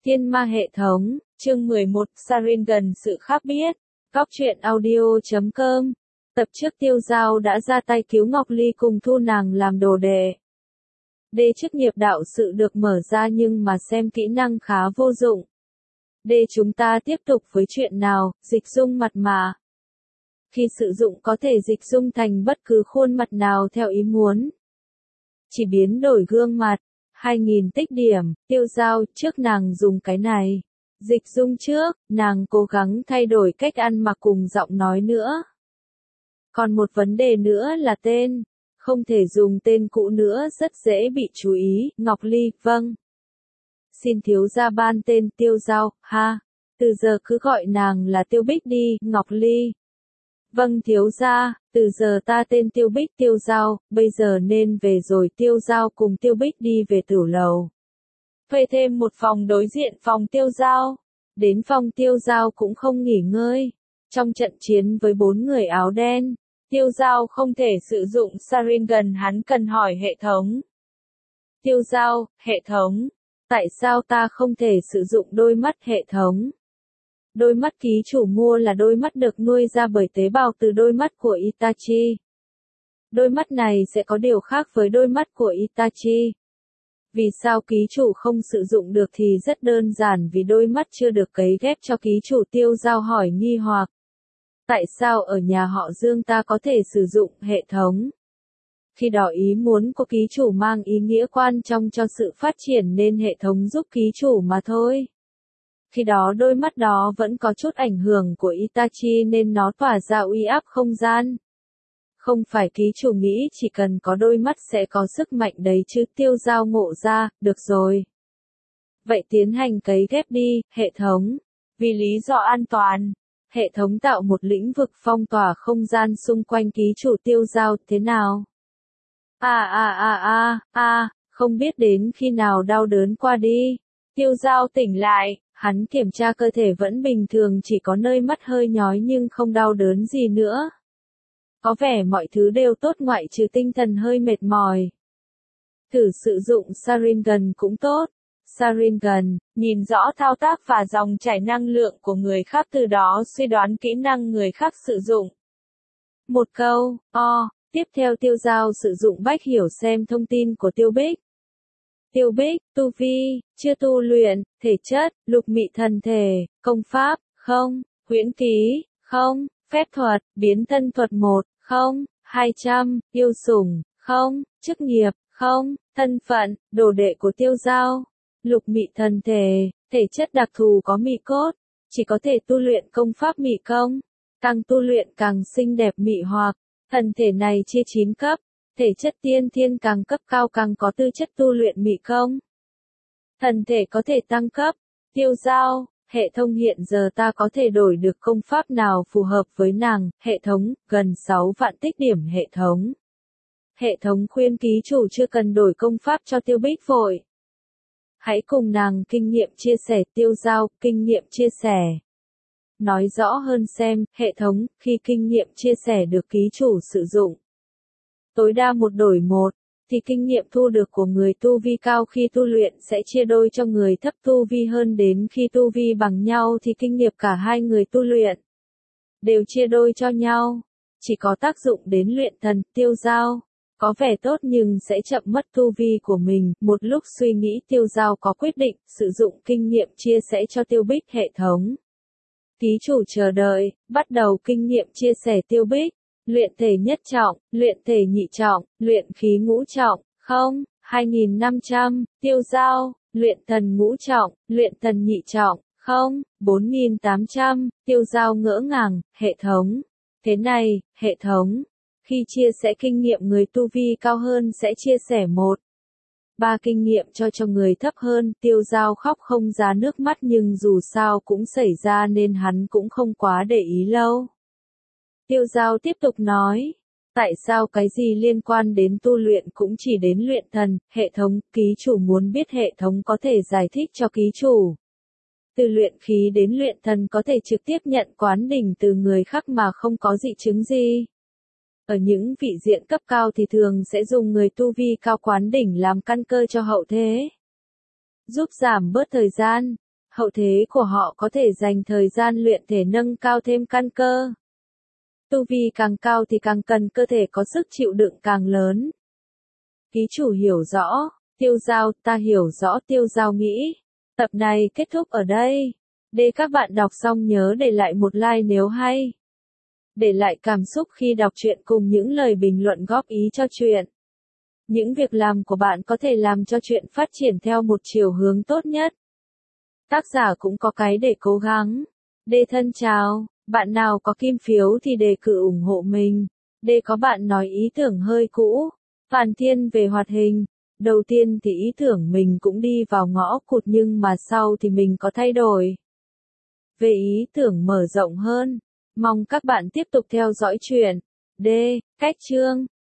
Thiên ma hệ thống, chương 11, Sharingan sự khác biết. Góc truyện audio.com. Tập trước Tiêu Giao đã ra tay cứu Ngọc Ly cùng thu nàng làm đồ đệ. Đê chức nghiệp đạo sự được mở ra nhưng mà xem kỹ năng khá vô dụng. Đê chúng ta tiếp tục với chuyện nào, dịch dung mặt mà. Khi sử dụng có thể dịch dung thành bất cứ khuôn mặt nào theo ý muốn. Chỉ biến đổi gương mặt. 2000 tích điểm, Tiêu Giao, trước nàng dùng cái này. Dịch dung trước, nàng cố gắng thay đổi cách ăn mặc cùng giọng nói nữa. Còn một vấn đề nữa là tên. Không thể dùng tên cũ nữa rất dễ bị chú ý, Ngọc Ly, vâng. Xin thiếu gia ban tên Tiêu Giao, ha. Từ giờ cứ gọi nàng là Tiêu Bích đi, Ngọc Ly. Vâng thiếu gia, từ giờ ta tên Tiêu Bích Tiêu Giao, bây giờ nên về rồi. Tiêu Giao cùng Tiêu Bích đi về tửu lầu. Thuê thêm một phòng đối diện phòng Tiêu Giao. Đến phòng Tiêu Giao cũng không nghỉ ngơi. Trong trận chiến với 4 người áo đen, Tiêu Giao không thể sử dụng Sharingan, hắn cần hỏi hệ thống. Tiêu Giao, hệ thống, tại sao ta không thể sử dụng đôi mắt hệ thống? Đôi mắt ký chủ mua là đôi mắt được nuôi ra bởi tế bào từ đôi mắt của Itachi. Đôi mắt này sẽ có điều khác với đôi mắt của Itachi. Vì sao ký chủ không sử dụng được thì rất đơn giản, vì đôi mắt chưa được cấy ghép cho ký chủ. Tiêu Giao hỏi nghi hoặc. Tại sao ở nhà họ Dương ta có thể sử dụng hệ thống? Khi đó ý muốn của ký chủ mang ý nghĩa quan trọng cho sự phát triển nên hệ thống giúp ký chủ mà thôi. Khi đó đôi mắt đó vẫn có chút ảnh hưởng của Itachi nên nó tỏa ra uy áp không gian. Không phải ký chủ nghĩ chỉ cần có đôi mắt sẽ có sức mạnh đấy chứ. Tiêu Giao ngộ ra, được rồi. Vậy tiến hành cấy ghép đi, hệ thống. Vì lý do an toàn, hệ thống tạo một lĩnh vực phong tỏa không gian xung quanh ký chủ. Tiêu Giao, thế nào? Không biết đến khi nào đau đớn qua đi. Tiêu Giao tỉnh lại. Hắn kiểm tra cơ thể vẫn bình thường, chỉ có nơi mắt hơi nhói nhưng không đau đớn gì nữa. Có vẻ mọi thứ đều tốt ngoại trừ tinh thần hơi mệt mỏi. Thử sử dụng Sharingan cũng tốt. Sharingan, nhìn rõ thao tác và dòng chảy năng lượng của người khác, từ đó suy đoán kỹ năng người khác sử dụng. Một câu, tiếp theo Tiêu Giao sử dụng bách hiểu xem thông tin của Tiêu Bích. Tiêu Bích, tu vi, chưa tu luyện, thể chất, lục mị thần thể, công pháp, không, huyễn ký, không, phép thuật, biến thân thuật 1, không, 200, yêu sủng, không, chức nghiệp, không, thân phận, đồ đệ của Tiêu Giao, lục mị thần thể, thể chất đặc thù có mị cốt, chỉ có thể tu luyện công pháp mị công, càng tu luyện càng xinh đẹp mị hoặc, thần thể này chia 9 cấp. Thể chất tiên thiên càng cấp cao càng có tư chất tu luyện mị công. Thần thể có thể tăng cấp. Tiêu Giao, hệ thống hiện giờ ta có thể đổi được công pháp nào phù hợp với nàng? Hệ thống, gần 6 vạn tích điểm hệ thống. Hệ thống khuyên ký chủ chưa cần đổi công pháp cho Tiêu Bích vội. Hãy cùng nàng kinh nghiệm chia sẻ. Tiêu Giao, kinh nghiệm chia sẻ. Nói rõ hơn xem, hệ thống, khi kinh nghiệm chia sẻ được ký chủ sử dụng tối đa 1 đổi 1, thì kinh nghiệm thu được của người tu vi cao khi tu luyện sẽ chia đôi cho người thấp tu vi hơn. Đến khi tu vi bằng nhau thì kinh nghiệm cả hai người tu luyện đều chia đôi cho nhau. Chỉ có tác dụng đến luyện thần. Tiêu Giao, có vẻ tốt nhưng sẽ chậm mất tu vi của mình. Một lúc suy nghĩ Tiêu Giao có quyết định sử dụng kinh nghiệm chia sẻ cho Tiêu Bích. Hệ thống, ký chủ chờ đợi, bắt đầu kinh nghiệm chia sẻ. Tiêu Bích, luyện thể nhất trọng, luyện thể nhị trọng, luyện khí ngũ trọng, không, 2500, Tiêu Giao, luyện thần ngũ trọng, luyện thần nhị trọng, không, 4800, Tiêu Giao ngỡ ngàng, hệ thống. Thế này, hệ thống, khi chia sẻ kinh nghiệm người tu vi cao hơn sẽ chia sẻ 1/3 kinh nghiệm cho người thấp hơn. Tiêu Giao khóc không ra nước mắt nhưng dù sao cũng xảy ra nên hắn cũng không quá để ý lâu. Tiêu Giao tiếp tục nói, tại sao cái gì liên quan đến tu luyện cũng chỉ đến luyện thần? Hệ thống, ký chủ muốn biết hệ thống có thể giải thích cho ký chủ. Từ luyện khí đến luyện thần có thể trực tiếp nhận quán đỉnh từ người khác mà không có dị chứng gì. Ở những vị diện cấp cao thì thường sẽ dùng người tu vi cao quán đỉnh làm căn cơ cho hậu thế. Giúp giảm bớt thời gian. Hậu thế của họ có thể dành thời gian luyện thể nâng cao thêm căn cơ. Tu vi càng cao thì càng cần cơ thể có sức chịu đựng càng lớn. Ký chủ hiểu rõ, Tiêu Giao, ta hiểu rõ Tiêu Giao nghĩ. Tập này kết thúc ở đây. Để các bạn đọc xong nhớ để lại một like nếu hay. Để lại cảm xúc khi đọc truyện cùng những lời bình luận góp ý cho truyện. Những việc làm của bạn có thể làm cho truyện phát triển theo một chiều hướng tốt nhất. Tác giả cũng có cái để cố gắng. Đê thân chào, bạn nào có kim phiếu thì đề cử ủng hộ mình. Đê có bạn nói ý tưởng hơi cũ, phàn thiên về hoạt hình. Đầu tiên thì ý tưởng mình cũng đi vào ngõ cụt nhưng mà sau thì mình có thay đổi. Về ý tưởng mở rộng hơn. Mong các bạn tiếp tục theo dõi truyện. D. Cách chương